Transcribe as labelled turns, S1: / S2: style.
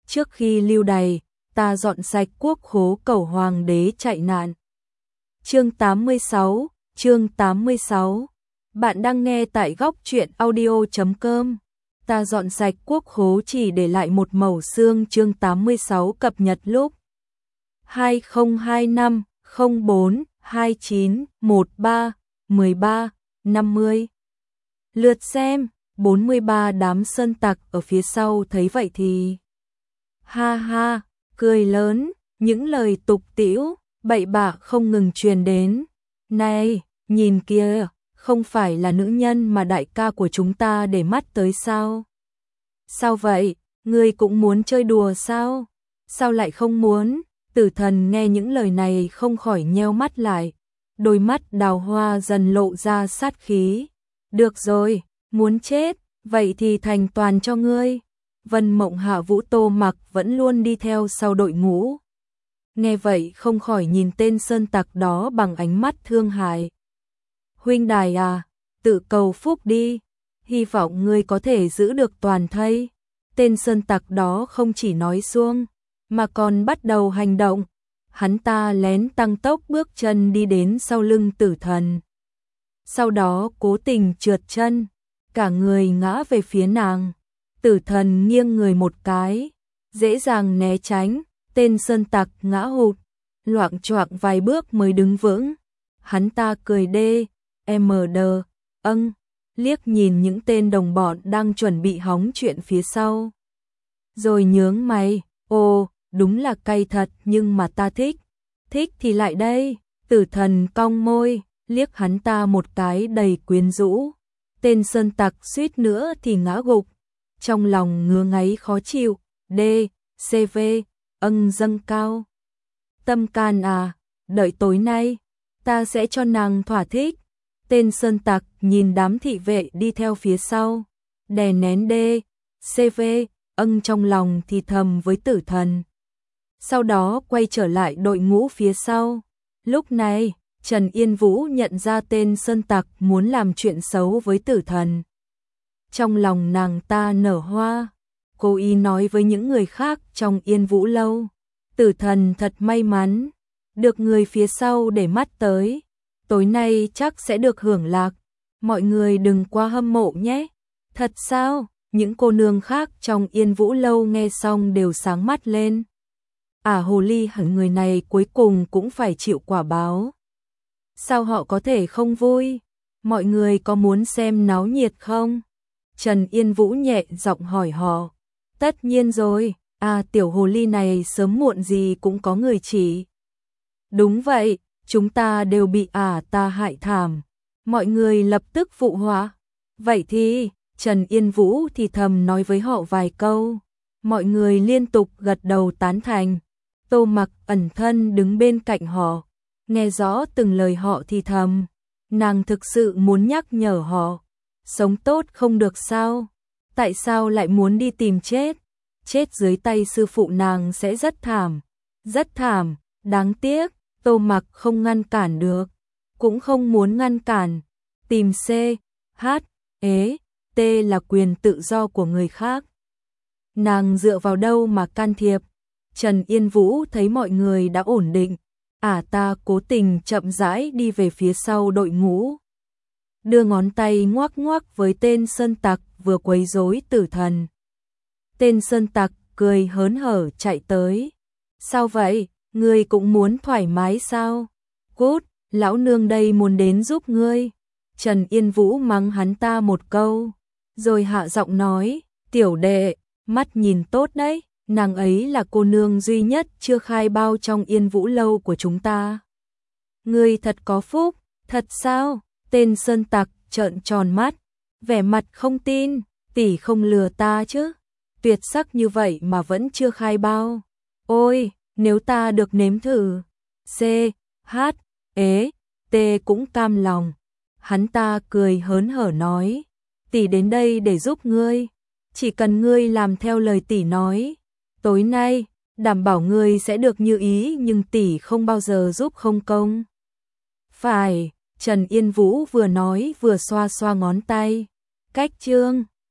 S1: trước khi lưu đày, ta dọn sạch quốc khố cầu hoàng đế chạy nạn. Chương 86, chương 86. Bạn đang nghe tại góc truyện audio.com. Ta dọn sạch quốc khố chỉ để lại một mẩu xương. Chương 86 cập nhật lúc 2025-04-29-13-13-50. Lượt xem 43. Đám sơn tặc ở phía sau thấy vậy thì ha ha, cười lớn, những lời tục tĩu, bậy bạ không ngừng truyền đến. Này, nhìn kia, không phải là nữ nhân mà đại ca của chúng ta để mắt tới sao? Sao vậy, ngươi cũng muốn chơi đùa sao? Sao lại không muốn? Tử Thần nghe những lời này không khỏi nheo mắt lại, đôi mắt đào hoa dần lộ ra sát khí. Được rồi, muốn chết, vậy thì thành toàn cho ngươi. Vân Mộng Hạ Vũ Tô Mặc vẫn luôn đi theo sau đội ngũ. Nghe vậy không khỏi nhìn tên sơn tặc đó bằng ánh mắt thương hại. Huynh đài à, tự cầu phúc đi, hy vọng ngươi có thể giữ được toàn thây. Tên sơn tặc đó không chỉ nói suông, mà còn bắt đầu hành động. Hắn ta lén tăng tốc bước chân đi đến sau lưng Tử Thần. Sau đó cố tình trượt chân, cả người ngã về phía nàng. Tử Thần nghiêng người một cái, dễ dàng né tránh, tên sơn tặc ngã hụt, loạng choạng vài bước mới đứng vững. Hắn ta cười đê, liếc nhìn những tên đồng bọn đang chuẩn bị hóng chuyện phía sau. Rồi nhướng mày, ồ, đúng là cay thật nhưng mà ta thích. Thích thì lại đây. Tử Thần cong môi, liếc hắn ta một cái đầy quyến rũ. Tên sơn tặc suýt nữa thì ngã gục. Trong lòng ngứa ngáy khó chịu, CV, dâng cao. Tâm can à, đợi tối nay, ta sẽ cho nàng thỏa thích. Tên sơn tặc nhìn đám thị vệ đi theo phía sau, đè nén CV, trong lòng thì thầm với Tử Thần. Sau đó quay trở lại đội ngũ phía sau. Lúc này, Trần Yên Vũ nhận ra tên sơn tặc muốn làm chuyện xấu với Tử Thần. Trong lòng nàng ta nở hoa, cố ý nói với những người khác trong Yên Vũ lâu. Tử Thần thật may mắn, được người phía sau để mắt tới. Tối nay chắc sẽ được hưởng lạc, mọi người đừng quá hâm mộ nhé. Thật sao? Những cô nương khác trong Yên Vũ lâu nghe xong đều sáng mắt lên. Hồ ly hẳn người này cuối cùng cũng phải chịu quả báo. Sao họ có thể không vui? Mọi người có muốn xem náo nhiệt không? Trần Yên Vũ nhẹ giọng hỏi họ. Tất nhiên rồi, tiểu hồ ly này sớm muộn gì cũng có người chỉ. Đúng vậy, chúng ta đều bị ta hại thảm. Mọi người lập tức phụ họa. Vậy thì, Trần Yên Vũ thì thầm nói với họ vài câu. Mọi người liên tục gật đầu tán thành. Tô Mặc ẩn thân đứng bên cạnh họ, nghe rõ từng lời họ thì thầm. Nàng thực sự muốn nhắc nhở họ. Sống tốt không được sao? Tại sao lại muốn đi tìm chết? Chết dưới tay sư phụ nàng sẽ rất thảm. Rất thảm, đáng tiếc, Tô Mặc không ngăn cản được. Cũng không muốn ngăn cản. Tìm T là quyền tự do của người khác. Nàng dựa vào đâu mà can thiệp? Trần Yên Vũ thấy mọi người đã ổn định. Ta cố tình chậm rãi đi về phía sau đội ngũ. Đưa ngón tay ngoắc ngoắc với tên sơn tặc vừa quấy rối Tử Thần. Tên sơn tặc cười hớn hở chạy tới. Sao vậy, ngươi cũng muốn thoải mái sao? Cút, lão nương đây muốn đến giúp ngươi. Trần Yên Vũ mắng hắn ta một câu, rồi hạ giọng nói, tiểu đệ, mắt nhìn tốt đấy, nàng ấy là cô nương duy nhất chưa khai bao trong Yên Vũ lâu của chúng ta. Ngươi thật có phúc, thật sao? Tên sơn tặc trợn tròn mắt, vẻ mặt không tin, tỷ không lừa ta chứ? Tuyệt sắc như vậy mà vẫn chưa khai bao. Ôi, nếu ta được nếm thử, T cũng cam lòng. Hắn ta cười hớn hở nói, tỷ đến đây để giúp ngươi, chỉ cần ngươi làm theo lời tỷ nói. Tối nay, đảm bảo ngươi sẽ được như ý nhưng tỷ không bao giờ giúp không công. Phải, Trần Yên Vũ vừa nói vừa xoa xoa ngón tay. Cách chương